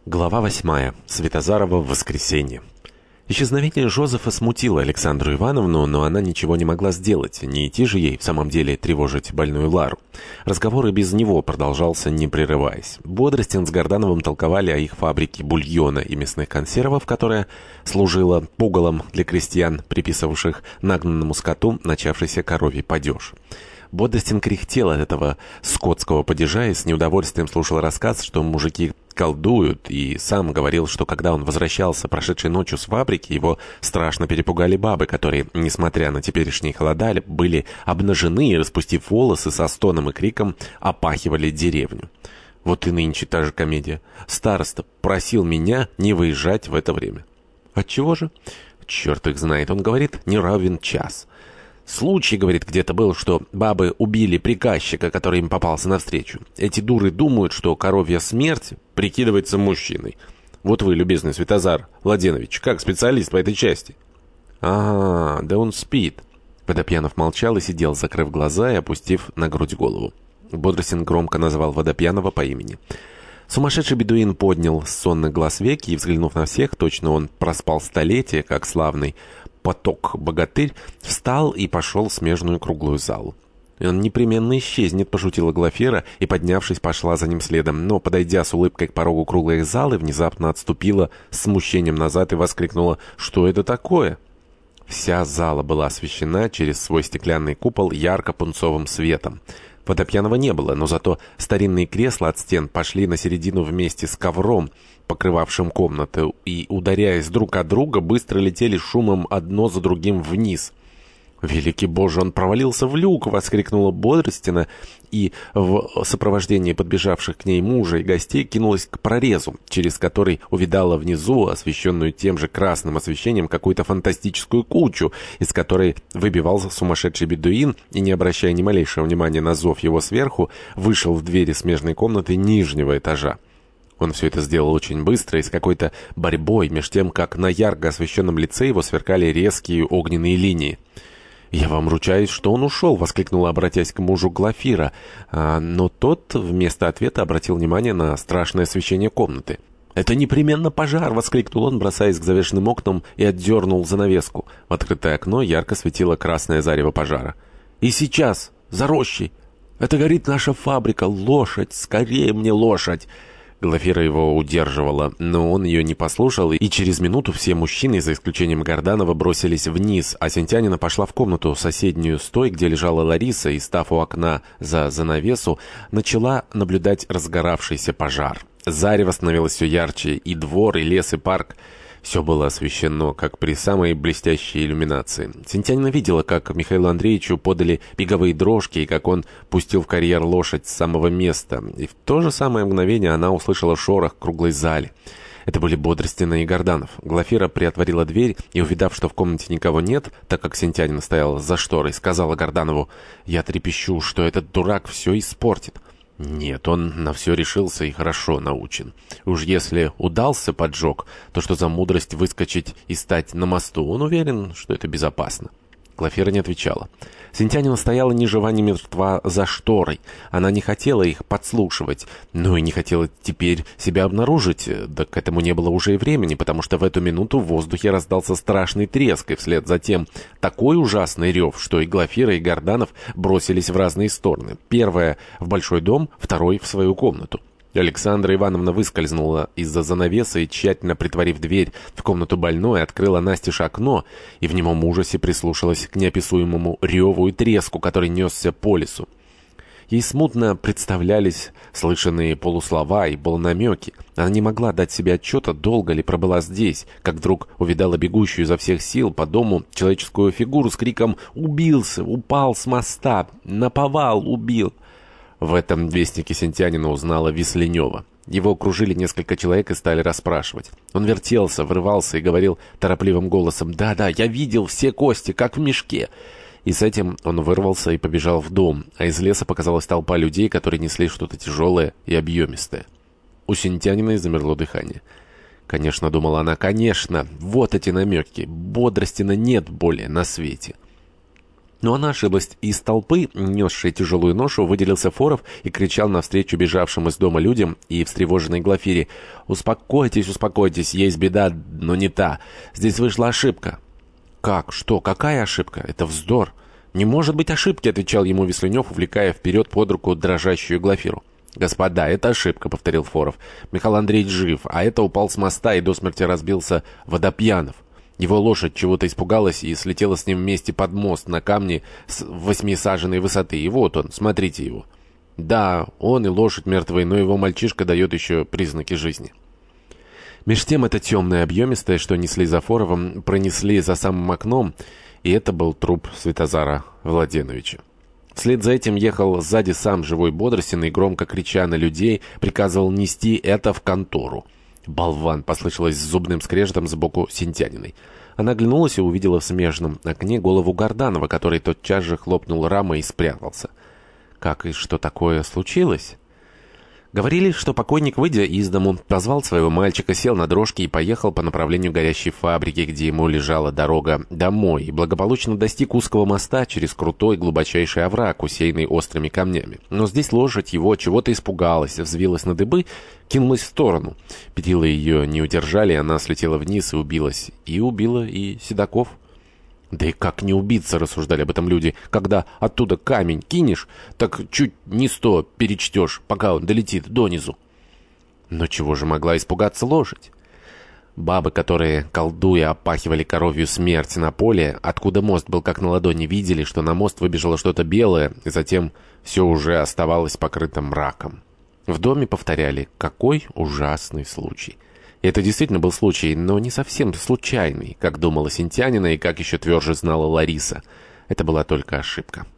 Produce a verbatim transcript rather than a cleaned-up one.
Глава восьмая. Светозарово в воскресенье. Исчезновение Жозефа смутило Александру Ивановну, но она ничего не могла сделать. Не идти же ей в самом деле тревожить больную Лару. Разговор и без него продолжался, не прерываясь. Бодростин с Гордановым толковали о их фабрике бульона и мясных консервов, которая служила пугалом для крестьян, приписывавших нагнанному скоту начавшийся коровий падеж. Бодростин кряхтел от этого скотского падежа и с неудовольствием слушал рассказ, что мужики колдуют, и сам говорил, что когда он возвращался прошедшей ночью с фабрики, его страшно перепугали бабы, которые, несмотря на теперешние холода, были обнажены и, распустив волосы, со стоном и криком опахивали деревню. Вот и нынче та же комедия. Староста просил меня не выезжать в это время. Отчего же? Черт их знает, он говорит, не равен час. Случай, говорит, где-то был, что бабы убили приказчика, который им попался навстречу. Эти дуры думают, что коровья смерть прикидывается мужчиной. Вот вы, любезный Светозар Владенович, как специалист по этой части. Ага, да он спит. Водопьянов молчал и сидел, закрыв глаза и опустив на грудь голову. Бодростин громко назвал Водопьянова по имени. Сумасшедший бедуин поднял с сонных глаз веки и, взглянув на всех, точно он проспал столетие, как славный поток-богатырь, встал и пошел в смежную круглую залу. «Он непременно исчезнет», — пошутила Глафира, и, поднявшись, пошла за ним следом, но, подойдя с улыбкой к порогу круглой залы, внезапно отступила с смущением назад и воскликнула: «Что это такое?» Вся зала была освещена через свой стеклянный купол ярко-пунцовым светом. Водопьянова не было, но зато старинные кресла от стен пошли на середину вместе с ковром, покрывавшим комнату, и, ударяясь друг от друга, быстро летели шумом одно за другим вниз. «Великий Боже, он провалился в люк!» — воскликнула Бодростина, и в сопровождении подбежавших к ней мужа и гостей кинулась к прорезу, через который увидала внизу, освещенную тем же красным освещением, какую-то фантастическую кучу, из которой выбивался сумасшедший бедуин и, не обращая ни малейшего внимания на зов его сверху, вышел в двери смежной комнаты нижнего этажа. Он все это сделал очень быстро и с какой-то борьбой, меж тем, как на ярко освещенном лице его сверкали резкие огненные линии. «Я вам ручаюсь, что он ушел!» — воскликнула, обратясь к мужу Глафира, а, но тот вместо ответа обратил внимание на страшное освещение комнаты. «Это непременно пожар!» — воскликнул он, бросаясь к завешенным окнам, и отдернул занавеску. В открытое окно ярко светило красное зарево пожара. «И сейчас! За рощей! Это горит наша фабрика! Лошадь! Скорее мне лошадь!» Глафира его удерживала, но он ее не послушал, и через минуту все мужчины, за исключением Горданова, бросились вниз, а Сентянина пошла в комнату соседнюю с той, где лежала Лариса, и, став у окна за занавесу, начала наблюдать разгоравшийся пожар. Зарево становилось все ярче, и двор, и лес, и парк — все было освещено, как при самой блестящей иллюминации. Сентянина видела, как Михаилу Андреевичу подали беговые дрожки, и как он пустил в карьер лошадь с самого места. И в то же самое мгновение она услышала шорох в круглой зале. Это были Бодростина и Горданов. Глафира приотворила дверь и, увидав, что в комнате никого нет, так как Сентянина стояла за шторой, сказала Горданову: «Я трепещу, что этот дурак все испортит». Нет, он на все решился и хорошо научен. Уж если удался поджог, то что за мудрость выскочить и стать на мосту? Он уверен, что это безопасно. Глафира не отвечала. Сентянина стояла ни жива, ни мертва за шторой. Она не хотела их подслушивать, но и не хотела теперь себя обнаружить. Да к этому не было уже и времени, потому что в эту минуту в воздухе раздался страшный треск, и вслед за тем такой ужасный рев, что и Глафира, и Горданов бросились в разные стороны. Первая в большой дом, второй в свою комнату. Александра Ивановна выскользнула из-за занавеса и, тщательно притворив дверь в комнату больной, открыла настежь окно и в немом ужасе прислушалась к неописуемому реву и треску, который несся по лесу. Ей смутно представлялись слышанные полуслова и полунамеки. Она не могла дать себе отчета, долго ли пробыла здесь, как вдруг увидала бегущую изо всех сил по дому человеческую фигуру с криком «Убился! Упал с моста! Наповал! Убил!» В этом вестнике Сентянина узнала Весленева. Его окружили несколько человек и стали расспрашивать. Он вертелся, врывался и говорил торопливым голосом: «Да-да, я видел все кости, как в мешке». И с этим он вырвался и побежал в дом, а из леса показалась толпа людей, которые несли что-то тяжелое и объемистое. У Сентянина замерло дыхание. «Конечно, — думала она, — конечно, вот эти намеки. Бодростина нет более на свете». Но она ошиблась. Из толпы, несшей тяжелую ношу, выделился Форов и кричал навстречу бежавшим из дома людям и встревоженной Глафире: «Успокойтесь, успокойтесь, есть беда, но не та. Здесь вышла ошибка». «Как? Что? Какая ошибка? Это вздор!» «Не может быть ошибки», — отвечал ему Весленев, увлекая вперед под руку дрожащую Глафиру. «Господа, это ошибка», — повторил Форов. «Михаил Андреевич жив, а это упал с моста и до смерти разбился Водопьянов. Его лошадь чего-то испугалась и слетела с ним вместе под мост на камни с восьмисаженной высоты. И вот он, смотрите его». «Да, он и лошадь мертвые, но его мальчишка дает еще признаки жизни». Меж тем это темное объемистое, что несли за Форовым, пронесли за самым окном, и это был труп Святозара Владеновича. Вслед за этим ехал сзади сам живой Бодростин и, громко крича на людей, приказывал нести это в контору. «Болван!» — послышалось с зубным скрежетом сбоку Синтяниной. Она оглянулась и увидела в смежном окне голову Горданова, который тотчас же хлопнул рамой и спрятался. Как и что такое случилось? Говорили, что покойник, выйдя из дому, позвал своего мальчика, сел на дрожки и поехал по направлению горящей фабрики, где ему лежала дорога домой, и благополучно достиг узкого моста через крутой глубочайший овраг, усеянный острыми камнями. Но здесь лошадь его чего-то испугалась, взвилась на дыбы, кинулась в сторону. Перила ее не удержали, она слетела вниз и убилась. И убила и Седаков. «Да и как не убиться», — рассуждали об этом люди, «когда оттуда камень кинешь, так чуть не сто перечтешь, пока он долетит донизу». Но чего же могла испугаться лошадь? Бабы, которые, колдуя, опахивали коровью смерть на поле, откуда мост был как на ладони, видели, что на мост выбежало что-то белое, и затем все уже оставалось покрытым мраком. В доме повторяли: «Какой ужасный случай». И это действительно был случай, но не совсем случайный, как думала Синтянина и как еще тверже знала Лариса. Это была только ошибка.